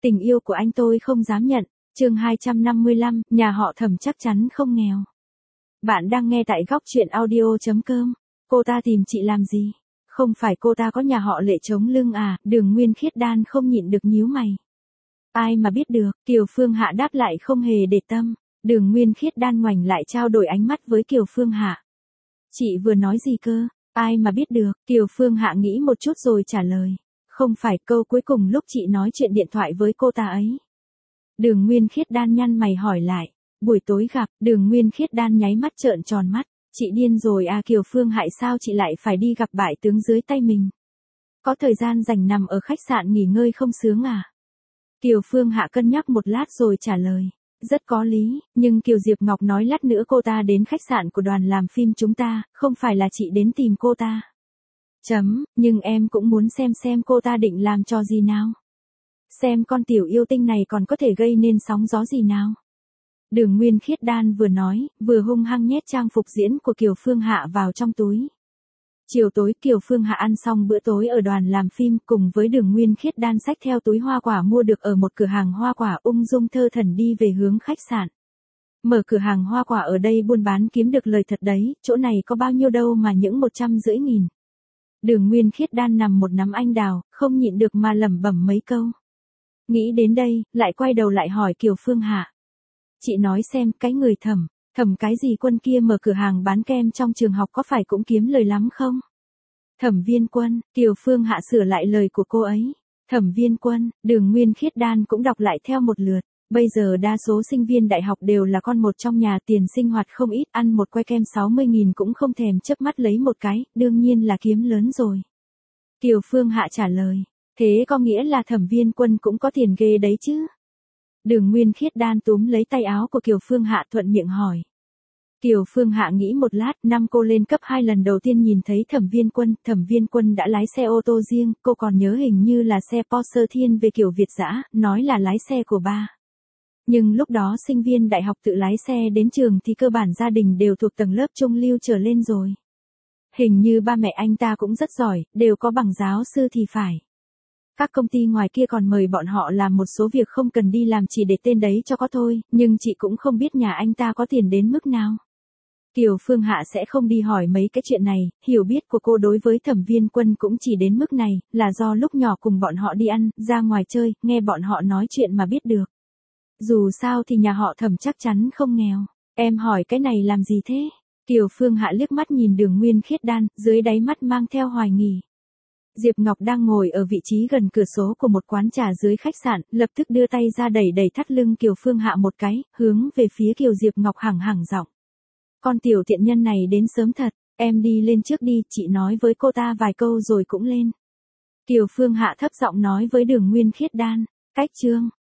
Tình yêu của anh tôi không dám nhận. Chương 255, nhà họ Thẩm chắc chắn không nghèo. Bạn đang nghe tại góc truyện audio.com. Cô ta tìm chị làm gì? Không phải cô ta có nhà họ Lệ chống lưng à? Đường Nguyên Khiết Đan không nhịn được nhíu mày. Ai mà biết được, Kiều Phương Hạ đáp lại không hề để tâm. Đường Nguyên Khiết Đan ngoảnh lại trao đổi ánh mắt với Kiều Phương Hạ. Chị vừa nói gì cơ? Ai mà biết được, Kiều Phương Hạ nghĩ một chút rồi trả lời. Không phải, câu cuối cùng lúc chị nói chuyện điện thoại với cô ta ấy. Đường Nguyên Khiết Đan nhăn mày hỏi lại. Buổi tối gặp, Đường Nguyên Khiết Đan nháy mắt trợn tròn mắt. Chị điên rồi à? Kiều Phương Hạ, sao chị lại phải đi gặp bại tướng dưới tay mình? Có thời gian rảnh nằm ở khách sạn nghỉ ngơi không sướng à? Kiều Phương Hạ cân nhắc một lát rồi trả lời. Rất có lý, nhưng Kiều Diệp Ngọc nói lát nữa cô ta đến khách sạn của đoàn làm phim chúng ta, không phải là chị đến tìm cô ta. Nhưng em cũng muốn xem cô ta định làm trò gì nào. Xem con tiểu yêu tinh này còn có thể gây nên sóng gió gì nào. Đường Nguyên Khiết Đan vừa nói, vừa hung hăng nhét trang phục diễn của Kiều Phương Hạ vào trong túi. Chiều tối Kiều Phương Hạ ăn xong bữa tối ở đoàn làm phim cùng với Đường Nguyên Khiết Đan xách theo túi hoa quả mua được ở một cửa hàng hoa quả ung dung thơ thẩn đi về hướng khách sạn. Mở cửa hàng hoa quả ở đây buôn bán kiếm được lời thật đấy, chỗ này có bao nhiêu đâu mà những 150.000. Đường Nguyên Khiết Đan nằm một nắm anh đào, không nhịn được mà lẩm bẩm mấy câu. Nghĩ đến đây, lại quay đầu lại hỏi Kiều Phương Hạ. Chị nói xem, cái người Thẩm cái gì Quân kia mở cửa hàng bán kem trong trường học có phải cũng kiếm lời lắm không? Thẩm Viên Quân, Kiều Phương Hạ sửa lại lời của cô ấy. Thẩm Viên Quân, Đường Nguyên Khiết Đan cũng đọc lại theo một lượt. Bây giờ đa số sinh viên đại học đều là con một trong nhà, tiền sinh hoạt không ít, ăn một que kem 60.000 cũng không thèm chớp mắt lấy một cái, đương nhiên là kiếm lớn rồi. Kiều Phương Hạ trả lời. Thế có nghĩa là Thẩm Viên Quân cũng có tiền ghê đấy chứ? Đường Nguyên Khiết Đan túm lấy tay áo của Kiều Phương Hạ thuận miệng hỏi. Kiều Phương Hạ nghĩ một lát, năm cô lên cấp 2 lần đầu tiên nhìn thấy Thẩm Viên Quân đã lái xe ô tô riêng, cô còn nhớ hình như là xe Porsche thiên về kiểu Việt dã, nói là lái xe của ba. Nhưng lúc đó sinh viên đại học tự lái xe đến trường thì cơ bản gia đình đều thuộc tầng lớp trung lưu trở lên rồi. Hình như ba mẹ anh ta cũng rất giỏi, đều có bằng giáo sư thì phải. Các công ty ngoài kia còn mời bọn họ làm một số việc không cần đi làm chỉ để tên đấy cho có thôi, nhưng chị cũng không biết nhà anh ta có tiền đến mức nào. Kiều Phương Hạ sẽ không đi hỏi mấy cái chuyện này, hiểu biết của cô đối với Thẩm Viên Quân cũng chỉ đến mức này, là do lúc nhỏ cùng bọn họ đi ăn, ra ngoài chơi, nghe bọn họ nói chuyện mà biết được. Dù sao thì nhà họ Thẩm chắc chắn không nghèo. Em hỏi cái này làm gì thế? Kiều Phương Hạ liếc mắt nhìn Đường Nguyên Khiết Đan, dưới đáy mắt mang theo hoài nghi. Diệp Ngọc đang ngồi ở vị trí gần cửa sổ của một quán trà dưới khách sạn, lập tức đưa tay ra đẩy thắt lưng Kiều Phương Hạ một cái, hướng về phía Kiều Diệp Ngọc hẳng giọng. Con tiểu tiện nhân này đến sớm thật, em đi lên trước đi, chị nói với cô ta vài câu rồi cũng lên. Kiều Phương Hạ thấp giọng nói với Đường Nguyên Khiết Đan. Cách chương